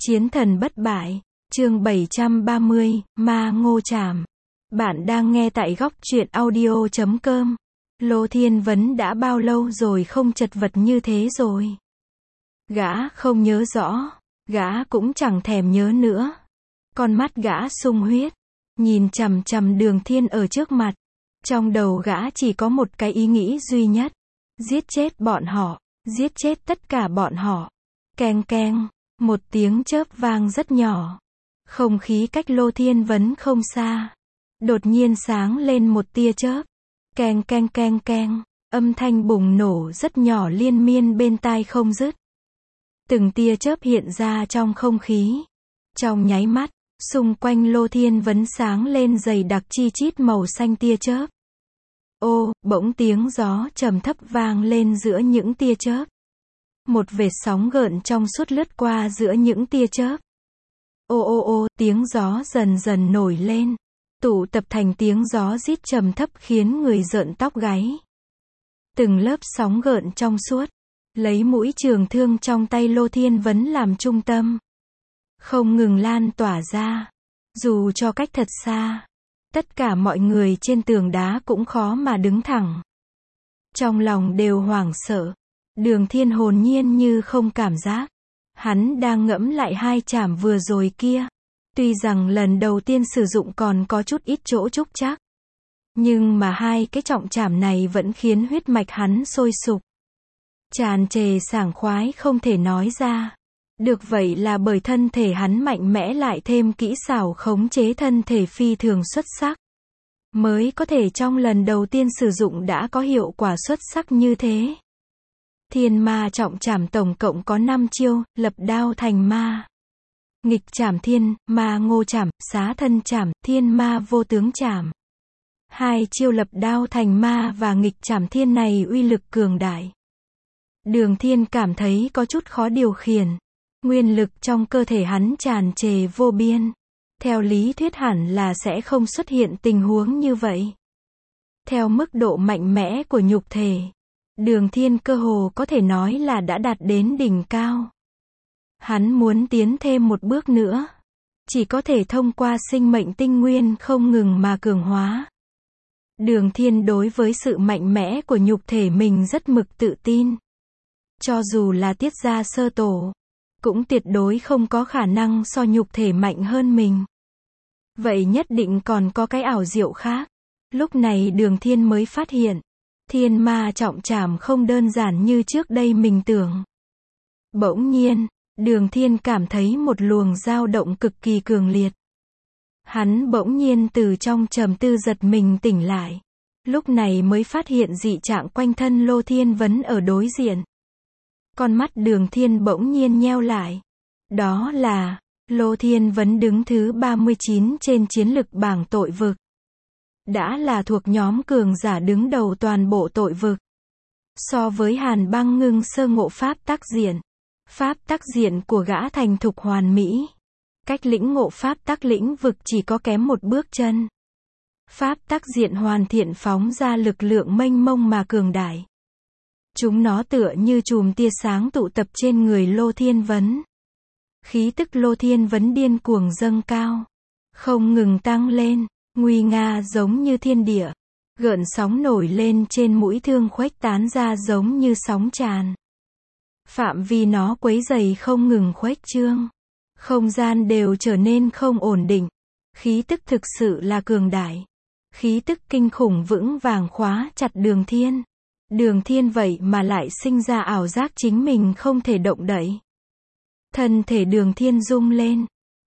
Chiến thần bất bại, chương 730, Ma Ngô Trảm. Bạn đang nghe tại góc truyện audio.com. Lô Thiên Vấn đã bao lâu rồi không chật vật như thế rồi? Gã không nhớ rõ, gã cũng chẳng thèm nhớ nữa. Con mắt gã sung huyết, nhìn chằm chằm Đường Thiên ở trước mặt. Trong đầu gã chỉ có một cái ý nghĩ duy nhất. Giết chết bọn họ, giết chết tất cả bọn họ. Keng keng. Một tiếng chớp vang rất nhỏ. Không khí cách Lô Thiên Vấn không xa. Đột nhiên sáng lên một tia chớp. Keng keng keng keng. Âm thanh bùng nổ rất nhỏ liên miên bên tai không dứt. Từng tia chớp hiện ra trong không khí. Trong nháy mắt, xung quanh Lô Thiên Vấn sáng lên dày đặc chi chít màu xanh tia chớp. Ô, bỗng tiếng gió trầm thấp vang lên giữa những tia chớp. Một vệt sóng gợn trong suốt lướt qua giữa những tia chớp. Ô ô ô, tiếng gió dần dần nổi lên. Tụ tập thành tiếng gió rít trầm thấp khiến người rợn tóc gáy. Từng lớp sóng gợn trong suốt. Lấy mũi trường thương trong tay Lô Thiên Vấn làm trung tâm. Không ngừng lan tỏa ra. Dù cho cách thật xa. Tất cả mọi người trên tường đá cũng khó mà đứng thẳng. Trong lòng đều hoảng sợ. Đường Thiên hồn nhiên như không cảm giác. Hắn đang ngẫm lại hai chảm vừa rồi kia. Tuy rằng lần đầu tiên sử dụng còn có chút ít chỗ trúc trắc. Nhưng mà hai cái trọng chảm này vẫn khiến huyết mạch hắn sôi sục. Tràn trề sảng khoái không thể nói ra. Được vậy là bởi thân thể hắn mạnh mẽ lại thêm kỹ xảo khống chế thân thể phi thường xuất sắc. Mới có thể trong lần đầu tiên sử dụng đã có hiệu quả xuất sắc như thế. Thiên ma trọng trảm tổng cộng có 5 chiêu, lập đao thành ma. Nghịch trảm thiên, ma ngô trảm, xá thân trảm, thiên ma vô tướng trảm. Hai chiêu lập đao thành ma và nghịch trảm thiên này uy lực cường đại. Đường Thiên cảm thấy có chút khó điều khiển. Nguyên lực trong cơ thể hắn tràn trề vô biên. Theo lý thuyết hẳn là sẽ không xuất hiện tình huống như vậy. Theo mức độ mạnh mẽ của nhục thể, Đường Thiên cơ hồ có thể nói là đã đạt đến đỉnh cao. Hắn muốn tiến thêm một bước nữa. Chỉ có thể thông qua sinh mệnh tinh nguyên không ngừng mà cường hóa. Đường Thiên đối với sự mạnh mẽ của nhục thể mình rất mực tự tin. Cho dù là Tiết gia sơ tổ, cũng tuyệt đối không có khả năng so nhục thể mạnh hơn mình. Vậy nhất định còn có cái ảo diệu khác. Lúc này Đường Thiên mới phát hiện. Thiên ma trọng trảm không đơn giản như trước đây mình tưởng. Bỗng nhiên, Đường Thiên cảm thấy một luồng dao động cực kỳ cường liệt. Hắn bỗng nhiên từ trong trầm tư giật mình tỉnh lại. Lúc này mới phát hiện dị trạng quanh thân Lô Thiên Vấn ở đối diện. Con mắt Đường Thiên bỗng nhiên nheo lại. Đó là, Lô Thiên Vấn đứng thứ 39 trên chiến lực bảng tội vực. Đã là thuộc nhóm cường giả đứng đầu toàn bộ tội vực. So với Hàn Băng Ngưng sơ ngộ pháp tác diện. Pháp tác diện của gã thành thục hoàn mỹ. Cách lĩnh ngộ pháp tác lĩnh vực chỉ có kém một bước chân. Pháp tác diện hoàn thiện phóng ra lực lượng mênh mông mà cường đại. Chúng nó tựa như chùm tia sáng tụ tập trên người Lô Thiên Vấn. Khí tức Lô Thiên Vấn điên cuồng dâng cao. Không ngừng tăng lên. Nguy nga giống như thiên địa. Gợn sóng nổi lên trên mũi thương khuếch tán ra giống như sóng tràn. Phạm vi nó quấy dày không ngừng khuếch trương. Không gian đều trở nên không ổn định. Khí tức thực sự là cường đại. Khí tức kinh khủng vững vàng khóa chặt Đường Thiên. Đường Thiên vậy mà lại sinh ra ảo giác chính mình không thể động đậy. Thân thể Đường Thiên rung lên.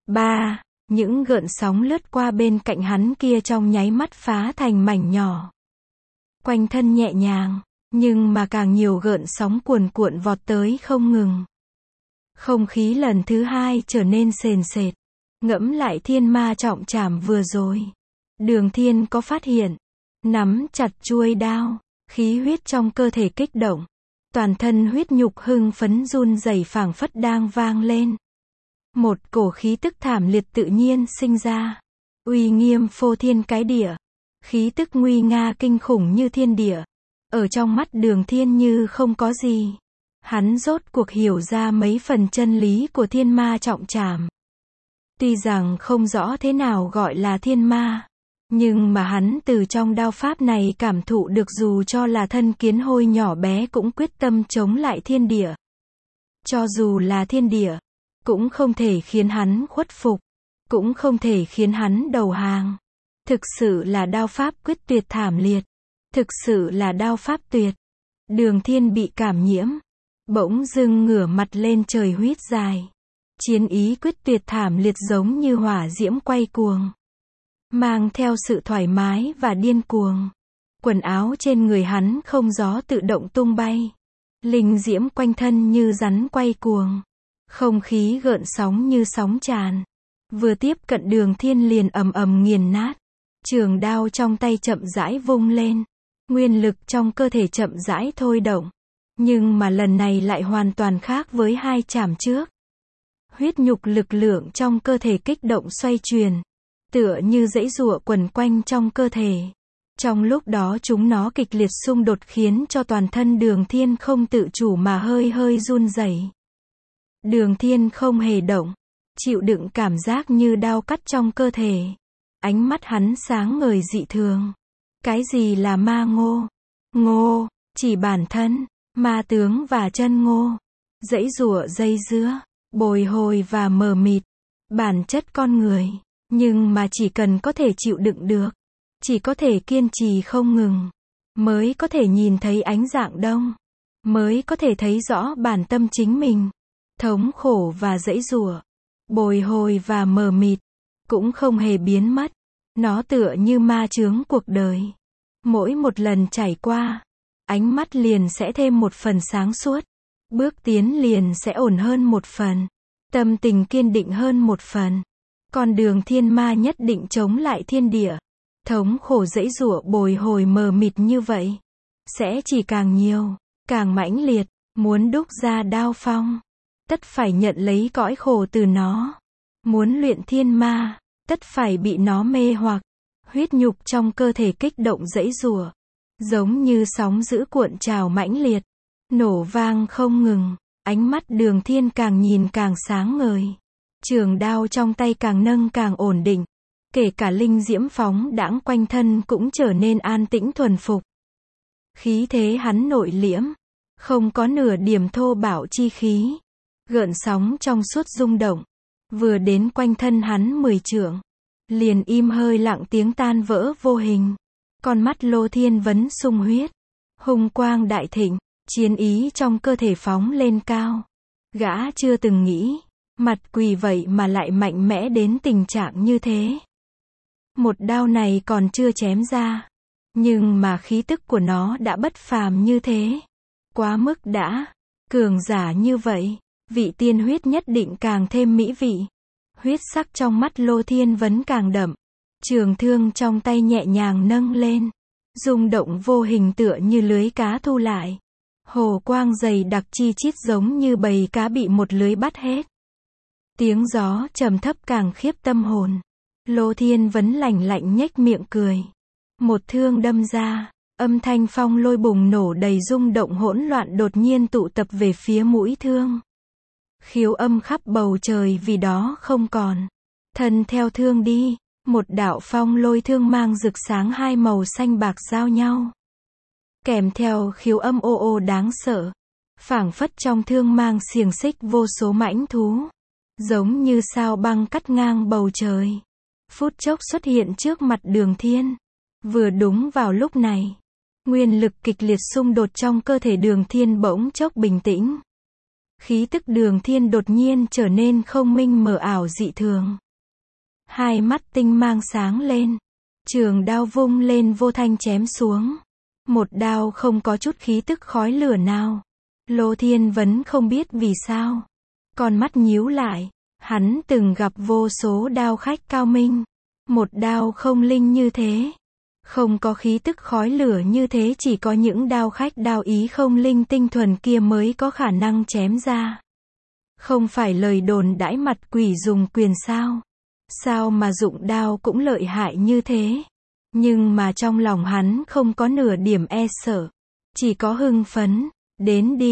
Những gợn sóng lướt qua bên cạnh hắn kia trong nháy mắt phá thành mảnh nhỏ. Quanh thân nhẹ nhàng, nhưng mà càng nhiều gợn sóng cuồn cuộn vọt tới không ngừng. Không khí lần thứ hai trở nên sền sệt. Ngẫm lại thiên ma trọng trảm vừa rồi. Đường Thiên có phát hiện. Nắm chặt chuôi đao, khí huyết trong cơ thể kích động. Toàn thân huyết nhục hưng phấn run rẩy phảng phất đang vang lên. Một cổ khí tức thảm liệt tự nhiên sinh ra. Uy nghiêm phô thiên cái địa. Khí tức nguy nga kinh khủng như thiên địa. Ở trong mắt Đường Thiên như không có gì. Hắn rốt cuộc hiểu ra mấy phần chân lý của thiên ma trọng trảm. Tuy rằng không rõ thế nào gọi là thiên ma, nhưng mà hắn từ trong đao pháp này cảm thụ được dù cho là thân kiến hôi nhỏ bé cũng quyết tâm chống lại thiên địa. Cho dù là thiên địa, cũng không thể khiến hắn khuất phục, cũng không thể khiến hắn đầu hàng. Thực sự là đao pháp quyết tuyệt thảm liệt. Thực sự là đao pháp tuyệt. Đường Thiên bị cảm nhiễm, bỗng dưng ngửa mặt lên trời huýt dài. Chiến ý quyết tuyệt thảm liệt giống như hỏa diễm quay cuồng, mang theo sự thoải mái và điên cuồng. Quần áo trên người hắn không gió tự động tung bay, linh diễm quanh thân như rắn quay cuồng, không khí gợn sóng như sóng tràn. Vừa tiếp cận Đường Thiên liền ầm ầm nghiền nát. Trường đao trong tay chậm rãi vung lên, nguyên lực trong cơ thể chậm rãi thôi động, nhưng mà lần này lại hoàn toàn khác với hai chảm trước. Huyết nhục lực lượng trong cơ thể kích động xoay chuyển, tựa như dãy giụa quẩn quanh trong cơ thể. Trong lúc đó chúng nó kịch liệt xung đột khiến cho toàn thân Đường Thiên không tự chủ mà hơi hơi run rẩy. Đường Thiên không hề động, chịu đựng cảm giác như đao cắt trong cơ thể. Ánh mắt hắn sáng ngời dị thường. Cái gì là ma ngô? Ngô, chỉ bản thân, ma tướng và chân ngô. Dãy giụa dây dưa, bồi hồi và mờ mịt. Bản chất con người. Nhưng mà chỉ cần có thể chịu đựng được, chỉ có thể kiên trì không ngừng, mới có thể nhìn thấy ánh dạng đông, mới có thể thấy rõ bản tâm chính mình. Thống khổ và dãy giụa, bồi hồi và mờ mịt, cũng không hề biến mất. Nó tựa như ma chướng cuộc đời. Mỗi một lần trải qua, ánh mắt liền sẽ thêm một phần sáng suốt. Bước tiến liền sẽ ổn hơn một phần. Tâm tình kiên định hơn một phần. Con đường thiên ma nhất định chống lại thiên địa. Thống khổ dãy giụa bồi hồi mờ mịt như vậy, sẽ chỉ càng nhiều, càng mãnh liệt. Muốn đúc ra đao phong, tất phải nhận lấy cõi khổ từ nó. Muốn luyện thiên ma, tất phải bị nó mê hoặc. Huyết nhục trong cơ thể kích động dãy giụa, giống như sóng dữ cuộn trào mãnh liệt, nổ vang không ngừng. Ánh mắt Đường Thiên càng nhìn càng sáng ngời. Trường đao trong tay càng nâng càng ổn định. Kể cả linh diễm phóng đãng quanh thân cũng trở nên an tĩnh thuần phục. Khí thế hắn nội liễm, không có nửa điểm thô bạo chi khí. Gợn sóng trong suốt rung động, vừa đến quanh thân hắn 10 trượng, liền im hơi lặng tiếng tan vỡ vô hình. Con mắt Lô Thiên Vấn sung huyết, hùng quang đại thịnh, chiến ý trong cơ thể phóng lên cao. Gã chưa từng nghĩ, mặt quỷ vậy mà lại mạnh mẽ đến tình trạng như thế. Một đao này còn chưa chém ra, nhưng mà khí tức của nó đã bất phàm như thế. Quá mức đã, cường giả như vậy, vị tiên huyết nhất định càng thêm mỹ vị. Huyết sắc trong mắt Lô Thiên Vấn càng đậm. Trường thương trong tay nhẹ nhàng nâng lên, rung động vô hình tựa như lưới cá thu lại. Hồ quang dày đặc chi chít giống như bầy cá bị một lưới bắt hết. Tiếng gió trầm thấp càng khiếp tâm hồn. Lô Thiên Vấn lạnh lạnh nhếch miệng cười. Một thương đâm ra, âm thanh phong lôi bùng nổ đầy rung động hỗn loạn đột nhiên tụ tập về phía mũi thương. Khiếu âm khắp bầu trời vì đó không còn. Thân theo thương đi, một đạo phong lôi thương mang rực sáng hai màu xanh bạc giao nhau. Kèm theo khiếu âm ô ô đáng sợ, phảng phất trong thương mang xiềng xích vô số mãnh thú, giống như sao băng cắt ngang bầu trời. Phút chốc xuất hiện trước mặt Đường Thiên. Vừa đúng vào lúc này, nguyên lực kịch liệt xung đột trong cơ thể Đường Thiên bỗng chốc bình tĩnh. Khí tức Đường Thiên đột nhiên trở nên không minh mờ ảo dị thường. Hai mắt tinh mang sáng lên, trường đao vung lên vô thanh chém xuống. Một đao không có chút khí tức khói lửa nào. Lô Thiên Vấn không biết vì sao, con mắt nhíu lại. Hắn từng gặp vô số đao khách cao minh, một đao không linh như thế, không có khí tức khói lửa như thế, chỉ có những đao khách đao ý không linh tinh thuần kia mới có khả năng chém ra. Không phải lời đồn đãi mặt quỷ dùng quyền sao? Sao mà dụng đao cũng lợi hại như thế? Nhưng mà trong lòng hắn không có nửa điểm e sợ, chỉ có hưng phấn. Đến đi,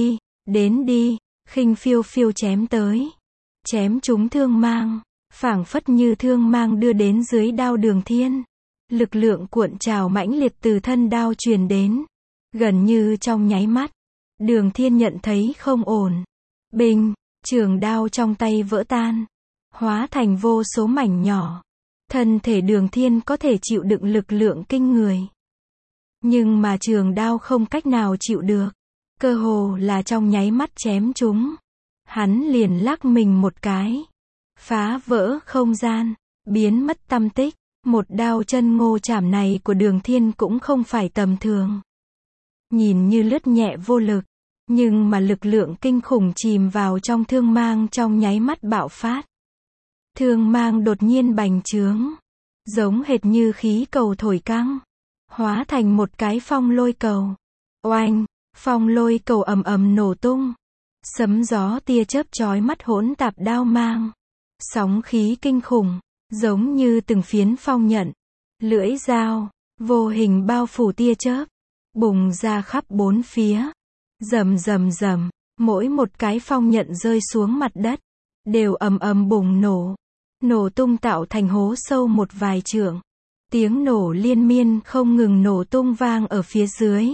Đến đi, khinh phiêu phiêu chém tới. Chém trúng thương mang, phảng phất như thương mang đưa đến dưới đao Đường Thiên. Lực lượng cuộn trào mãnh liệt từ thân đao truyền đến. Gần như trong nháy mắt, Đường Thiên nhận thấy không ổn. Binh, trường đao trong tay vỡ tan, hóa thành vô số mảnh nhỏ. Thân thể Đường Thiên có thể chịu đựng lực lượng kinh người. Nhưng mà trường đao không cách nào chịu được. Cơ hồ là trong nháy mắt chém chúng. Hắn liền lắc mình một cái. Phá vỡ không gian, biến mất tăm tích. Một đao chân ngô chảm này của Đường Thiên cũng không phải tầm thường. Nhìn như lướt nhẹ vô lực, nhưng mà lực lượng kinh khủng chìm vào trong thương mang trong nháy mắt bạo phát. Thương mang đột nhiên bành trướng, giống hệt như khí cầu thổi căng, hóa thành một cái phong lôi cầu. Oanh, phong lôi cầu ầm ầm nổ tung. Sấm gió tia chớp chói mắt hỗn tạp đao mang. Sóng khí kinh khủng, giống như từng phiến phong nhận. Lưỡi dao, vô hình bao phủ tia chớp, bùng ra khắp bốn phía. Rầm rầm rầm, mỗi một cái phong nhận rơi xuống mặt đất, đều ầm ầm bùng nổ. Nổ tung tạo thành hố sâu một vài trượng. Tiếng nổ liên miên không ngừng nổ tung vang ở phía dưới.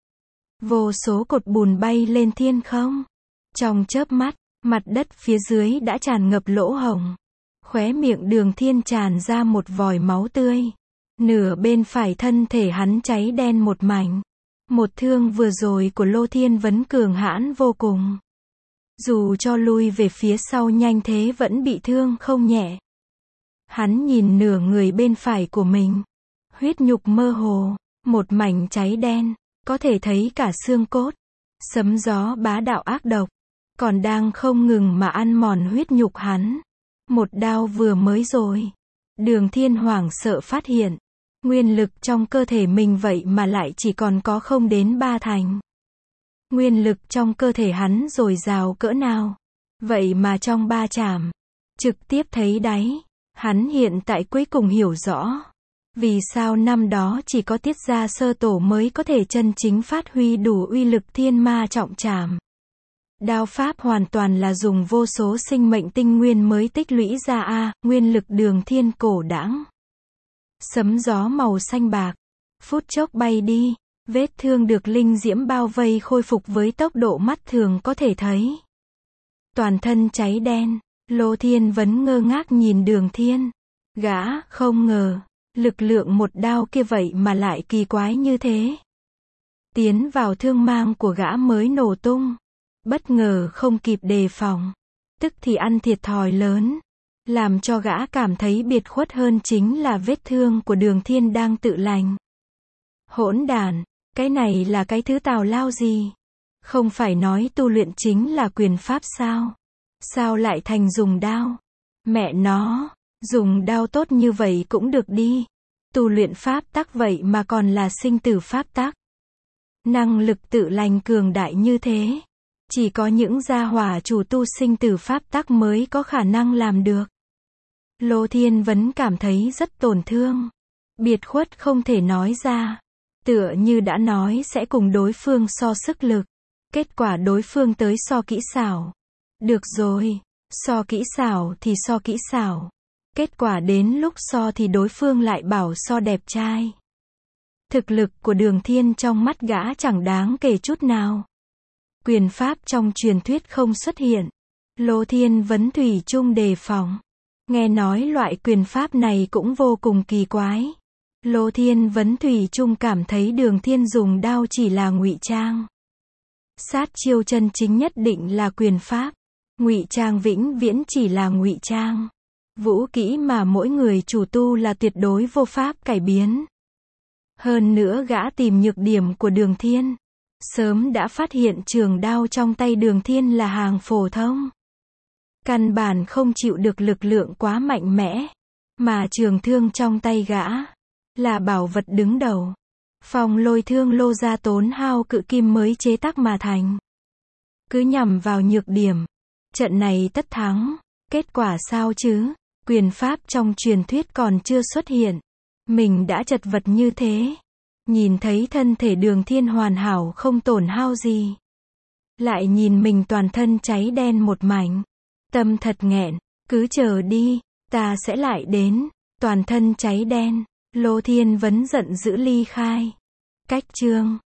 Vô số cột bùn bay lên thiên không. Trong chớp mắt, mặt đất phía dưới đã tràn ngập lỗ hổng. Khóe miệng Đường Thiên tràn ra một vòi máu tươi. Nửa bên phải thân thể hắn cháy đen một mảnh. Một thương vừa rồi của Lô Thiên Vấn cường hãn vô cùng. Dù cho lui về phía sau nhanh thế vẫn bị thương không nhẹ. Hắn nhìn nửa người bên phải của mình. Huyết nhục mơ hồ, một mảnh cháy đen, có thể thấy cả xương cốt. Sấm gió bá đạo ác độc, còn đang không ngừng mà ăn mòn huyết nhục hắn. Một đao vừa mới rồi. Đường Thiên hoảng sợ phát hiện. Nguyên lực trong cơ thể mình vậy mà lại chỉ còn có không đến 3 thành. Nguyên lực trong cơ thể hắn dồi dào cỡ nào. Vậy mà trong 3 chảm, trực tiếp thấy đáy. Hắn hiện tại cuối cùng hiểu rõ. Vì sao năm đó chỉ có Tiết Gia Sơ Tổ mới có thể chân chính phát huy đủ uy lực thiên ma trọng trảm. Đao pháp hoàn toàn là dùng vô số sinh mệnh tinh nguyên mới tích lũy ra nguyên lực Đường Thiên cổ đãng. Sấm gió màu xanh bạc, phút chốc bay đi, vết thương được linh diễm bao vây khôi phục với tốc độ mắt thường có thể thấy. Toàn thân cháy đen, Lô Thiên Vấn ngơ ngác nhìn Đường Thiên. Gã không ngờ, lực lượng một đao kia vậy mà lại kỳ quái như thế. Tiến vào thương mang của gã mới nổ tung. Bất ngờ không kịp đề phòng, tức thì ăn thiệt thòi lớn. Làm cho gã cảm thấy biệt khuất hơn chính là vết thương của Đường Thiên đang tự lành. Hỗn đản, cái này là cái thứ tào lao gì? Không phải nói tu luyện chính là quyền pháp sao? Sao lại thành dùng đao? Mẹ nó, dùng đao tốt như vậy cũng được đi. Tu luyện pháp tắc vậy mà còn là sinh tử pháp tắc. Năng lực tự lành cường đại như thế. Chỉ có những gia hỏa chủ tu sinh tử pháp tắc mới có khả năng làm được. Lô Thiên Vấn cảm thấy rất tổn thương. Biệt khuất không thể nói ra. Tựa như đã nói sẽ cùng đối phương so sức lực. Kết quả đối phương tới so kỹ xảo. Được rồi, so kỹ xảo thì so kỹ xảo. Kết quả đến lúc so thì đối phương lại bảo so đẹp trai. Thực lực của Đường Thiên trong mắt gã chẳng đáng kể chút nào. Quyền pháp trong truyền thuyết không xuất hiện. Lô Thiên Vấn thủy chung đề phòng. Nghe nói loại quyền pháp này cũng vô cùng kỳ quái. Lô Thiên Vấn thủy chung cảm thấy Đường Thiên dùng đao chỉ là ngụy trang. Sát chiêu chân chính nhất định là quyền pháp. Ngụy trang vĩnh viễn chỉ là ngụy trang. Vũ kỹ mà mỗi người chủ tu là tuyệt đối vô pháp cải biến. Hơn nữa gã tìm nhược điểm của Đường Thiên. Sớm đã phát hiện trường đao trong tay Đường Thiên là hàng phổ thông. Căn bản không chịu được lực lượng quá mạnh mẽ. Mà trường thương trong tay gã là bảo vật đứng đầu. Phong lôi thương Lô gia tốn hao cự kim mới chế tác mà thành. Cứ nhằm vào nhược điểm. Trận này tất thắng. Kết quả sao chứ? Quyền pháp trong truyền thuyết còn chưa xuất hiện. Mình đã chật vật như thế. Nhìn thấy thân thể Đường Thiên hoàn hảo không tổn hao gì. Lại nhìn mình toàn thân cháy đen một mảnh. Tâm thật nghẹn, cứ chờ đi, ta sẽ lại đến. Toàn thân cháy đen, Lô Thiên Vấn giận dữ ly khai. Cách chương